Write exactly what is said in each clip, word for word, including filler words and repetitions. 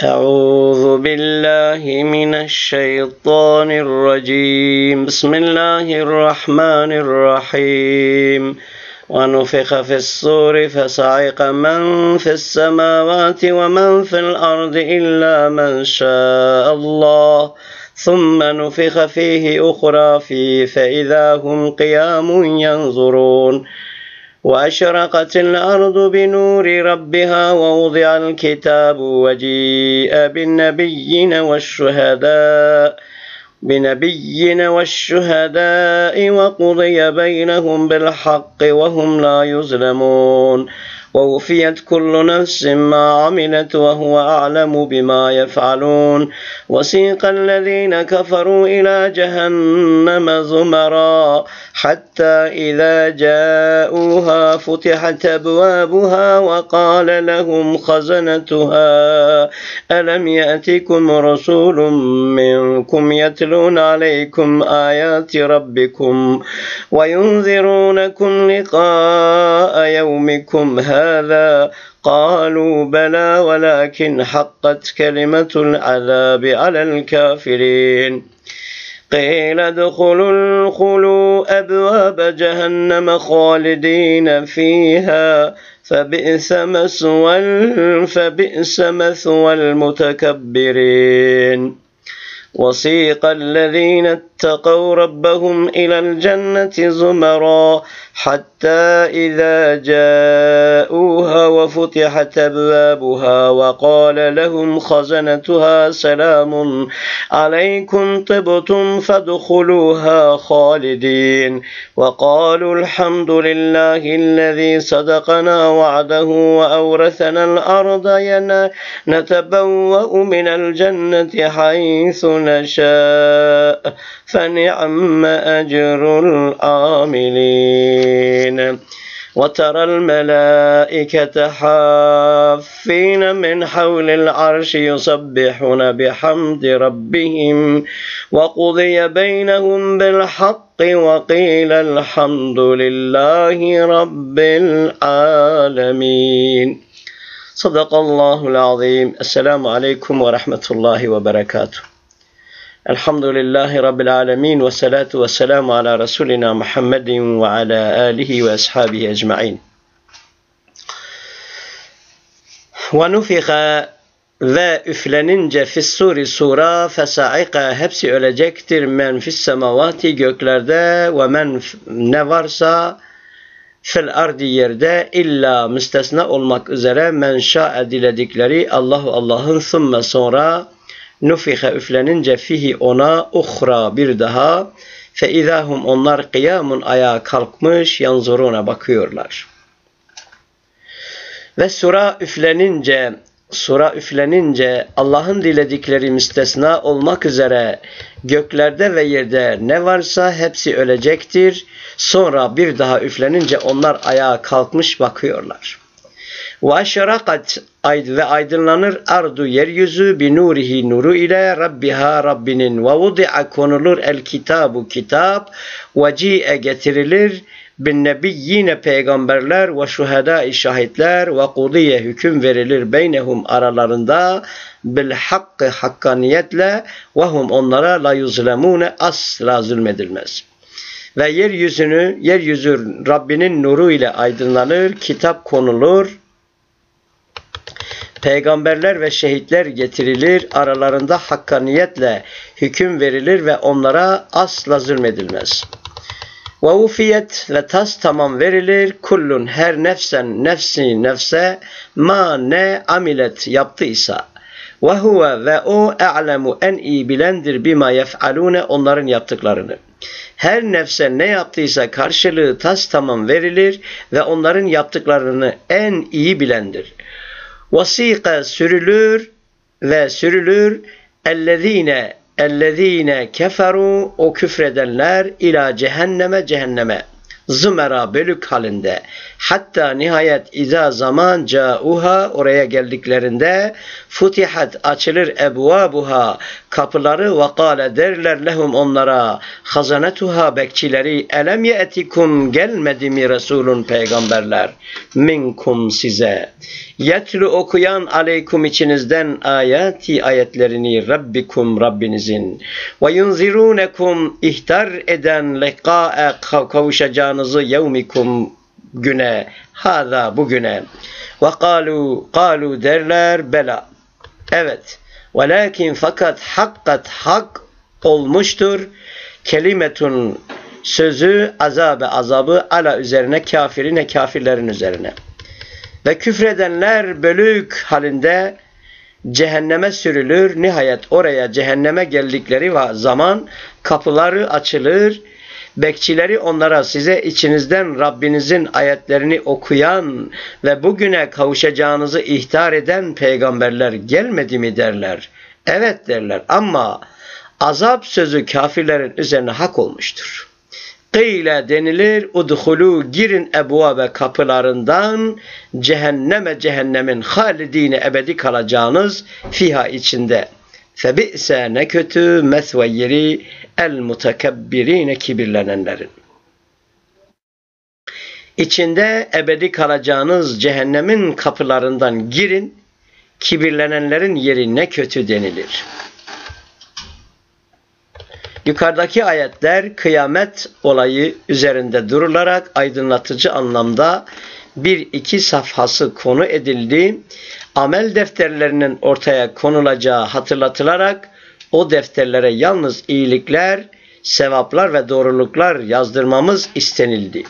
أعوذ بالله من الشيطان الرجيم بسم الله الرحمن الرحيم ونفخ في الصور فصعق من في السماوات ومن في الأرض إلا من شاء الله ثم نفخ فيه أخرى فيه فإذا هم قيام ينظرون وأشرقت الأرض بنور ربها ووضع الكتاب وجيء بالنبيين والشهداء بنبيين والشهداء وقضي بينهم بالحق وهم لا يظلمون ووفيت كل نفس ما عملت وهو أعلم بما يفعلون وسيق الذين كفروا إلى جهنم زمرا حتى إذا جاءوها فتحت أبوابها وقال لهم خزنتها ألم يأتكم رسول منكم يتلون عليكم آيات ربكم وينذرونكم لقاء يومكم هذا قالوا بلى ولكن حقت كلمة العذاب على الكافرين قيل ادخلوا الخلوا أبواب جهنم خالدين فيها فبئس مثوى فبئس مثوى المتكبرين وسيق الذين اتقوا ربهم إلى الجنة زمرا حتى إذا جاءوها وفتحت أبوابها وقال لهم خزنتها سلام عليكم طبتم فادخلوها خالدين وقالوا الحمد لله الذي صدقنا وعده وأورثنا الأرض نتبوأ من الجنة حيث نشاء فنعم أجر العاملين وترى الملائكة حافين من حول العرش يسبحون بحمد ربهم وقضي بينهم بالحق وقيل الحمد لله رب العالمين صدق الله العظيم. السلام عليكم ورحمة الله وبركاته. الحمد لله رب العالمين والصلاة والسلام على رسولنا محمد وعلى آله وأصحابه أجمعين. ونفخ ve üflenince fissuri sura fesaika hepsi ölecektir men fissemavati göklerde ve men ne varsa fil ardi yerde illa müstesna olmak üzere men şa'e diledikleri Allahu Allah'ın thumme sonra nufihe üflenince fihi ona uhra bir daha fe izahum onlar kıyamun ayağa kalkmış yanzuruna bakıyorlar. Ve sura üflenince sura üflenince Allah'ın diledikleri müstesna olmak üzere göklerde ve yerde ne varsa hepsi ölecektir. Sonra bir daha üflenince onlar ayağa kalkmış bakıyorlar. Ve aşrakat ve aydınlanır ardu yeryüzü bi nurihi nuru ile Rabbiha Rabbinin ve vudi'a konulur el kitabu kitap ve ci'e getirilir bin nebiyyine peygamberler ve şuhedai şahitler ve kudiye hüküm verilir beynehum aralarında bil hakkı hakkaniyetle ve hum onlara la yuzlemune asla zulmedilmez. Ve yeryüzünü yeryüzü Rabbinin nuru ile aydınlanır, kitap konulur, peygamberler ve şehitler getirilir, aralarında hakkaniyetle hüküm verilir ve onlara asla zulmedilmez. Ve ufiyet ve tas tamam verilir, kullun her nefsen nefsi nefse ma ne amilet yaptıysa. Ve huve ve o e'lemu en iyi bilendir bima yef'alune onların yaptıklarını. Her nefse ne yaptıysa karşılığı tas tamam verilir ve onların yaptıklarını en iyi bilendir. Vasika sürülür ve sürülür ellezine ellezine keferu o küfredenler ila cehenneme cehenneme zımera bölük halinde hatta nihayet iza zaman cauha oraya geldiklerinde futihat açılır ebvabuha kapıları ve kâle derler lehum onlara hazanetuha bekçileri elem ye'tikum gelmedi mi Resulun peygamberler minkum size Yetlu okuyan aleykum içinizden ayati ayetlerini Rabbikum Rabbinizin ve yunzirunekum ihtar eden liqa'e kavuşacağınızı yevmikum güne hâzâ bugüne ve kalu kalu derler bela evet velakin fakat hakkat hak olmuştur kelimetun sözü azabe azabı ala üzerine kafirine kafirlerin üzerine. Ve küfredenler bölük halinde cehenneme sürülür. Nihayet oraya cehenneme geldikleri zaman kapıları açılır. Bekçileri onlara size içinizden Rabbinizin ayetlerini okuyan ve bugüne kavuşacağınızı ihtar eden peygamberler gelmedi mi derler. Evet derler ama azap sözü kafirlerin üzerine hak olmuştur. Kıyle denilir, udhulu girin ebvabe kapılarından cehenneme cehennemin halidine ebedi kalacağınız fiha içinde. Febi'se ne kötü mesve yeri el mutekebbirine kibirlenenlerin. İçinde ebedi kalacağınız cehennemin kapılarından girin, kibirlenenlerin yeri ne kötü denilir. Yukarıdaki ayetler kıyamet olayı üzerinde durularak aydınlatıcı anlamda bir iki safhası konu edildi. Amel defterlerinin ortaya konulacağı hatırlatılarak o defterlere yalnız iyilikler, sevaplar ve doğruluklar yazdırmamız istenildi.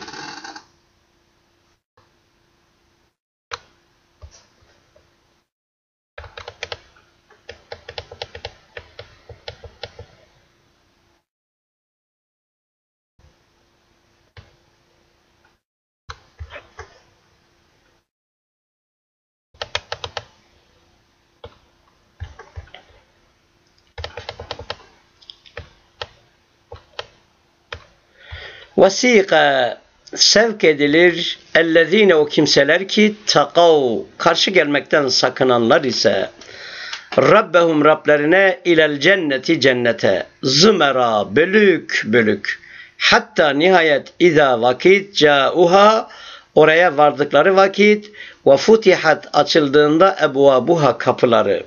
Vesika sevk edilir ellezine o kimseler ki takav karşı gelmekten sakınanlar ise Rabbehum Rablerine ilel cenneti cennete zümera bölük bölük hatta nihayet iza vakit cauha oraya vardıkları vakit ve futihat açıldığında ebvabuha kapıları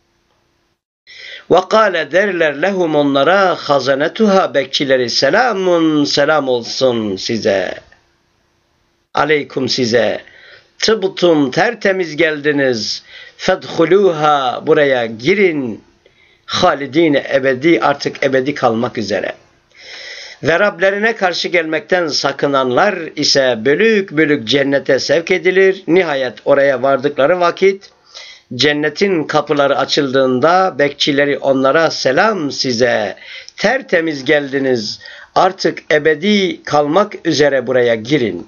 ve kâle derler lehum onlara hazanetuha bekçileri selamun selam olsun size. Aleyküm size. Tıbtum tertemiz geldiniz. Fedhuluha buraya girin. Halidine ebedi artık ebedi kalmak üzere. Ve Rablerine karşı gelmekten sakınanlar ise bölük bölük cennete sevk edilir. Nihayet oraya vardıkları vakit cennetin kapıları açıldığında bekçileri onlara selam size, tertemiz geldiniz, artık ebedi kalmak üzere buraya girin.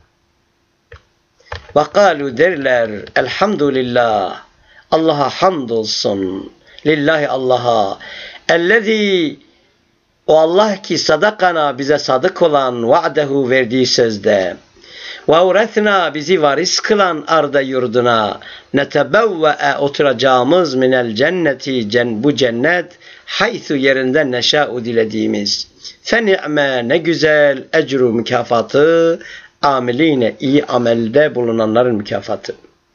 Ve kâlu derler, elhamdülillah, Allah'a hamdolsun, lillahi Allah'a, ellezî, o Allah ki sadakana bize sadık olan, va'dehu verdiği sözde, ve uretna bizi varis kılan arda yurduna netebevve'e oturacağımız minel cenneti cen, bu cennet haythu yerinde neşâ'u dilediğimiz fe ni'me ne güzel ecru mükafatı amiline iyi amelde bulunanların mükafatı.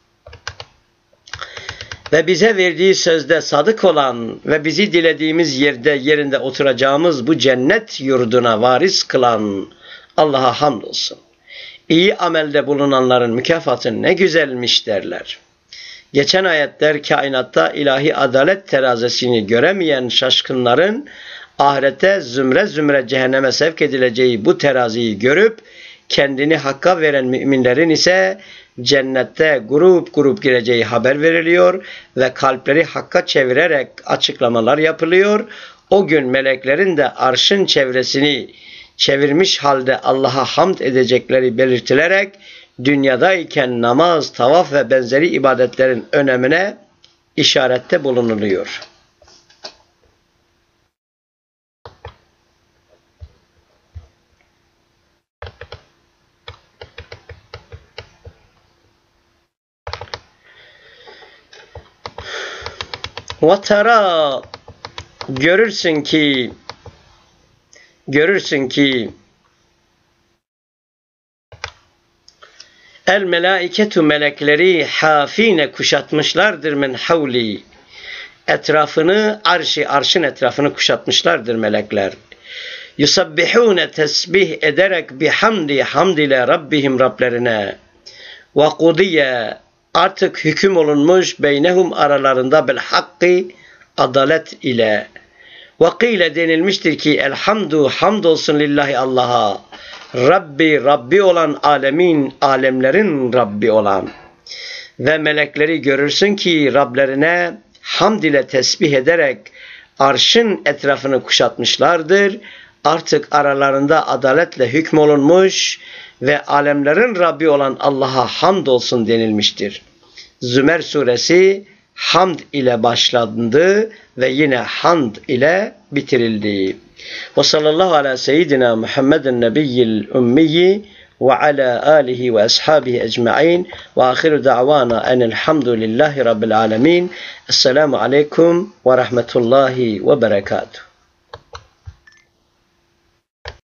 Ve bize verdiği sözde sadık olan ve bizi dilediğimiz yerde yerinde oturacağımız bu cennet yurduna varis kılan Allah'a hamdolsun. İyi amelde bulunanların mükafatı ne güzelmiş derler. Geçen ayetler kainatta ilahi adalet terazisini göremeyen şaşkınların ahirete zümre zümre cehenneme sevk edileceği bu teraziyi görüp kendini hakka veren müminlerin ise cennette grup grup gireceği haber veriliyor ve kalpleri hakka çevirerek açıklamalar yapılıyor. O gün meleklerin de arşın çevresini çevirmiş halde Allah'a hamd edecekleri belirtilerek dünyadayken namaz, tavaf ve benzeri ibadetlerin önemine işarette bulunuluyor. وَتَرَى görürsün ki görürsün ki El melaiketu melekleri hafine kuşatmışlardır min havli. Etrafını, arşi, arşın etrafını kuşatmışlardır melekler. Yusabbihune tesbih ederek bihamdi hamd ile Rabbihim Rablerine. Ve kudiye artık hüküm olunmuş beynehum aralarında bil hakkı adalet ile. Ve kıyle denilmiştir ki elhamdu hamdolsun lillahi Allah'a. Rabbi Rabbi olan alemin alemlerin Rabbi olan. Ve melekleri görürsün ki Rablerine hamd ile tesbih ederek arşın etrafını kuşatmışlardır. Artık aralarında adaletle hükmolunmuş ve alemlerin Rabbi olan Allah'a hamdolsun denilmiştir. Zümer suresi hamd ile başlandı ve yine hamd ile bitirildi. Ve sallallahu ala seyyidina Muhammedin nebiyyil ümmiyyi ve ala alihi ve ashabihi ecma'in ve ahiru da'vana enelhamdülillahi rabbil alemin. Esselamu aleyküm ve rahmetullahi ve berekatuhu.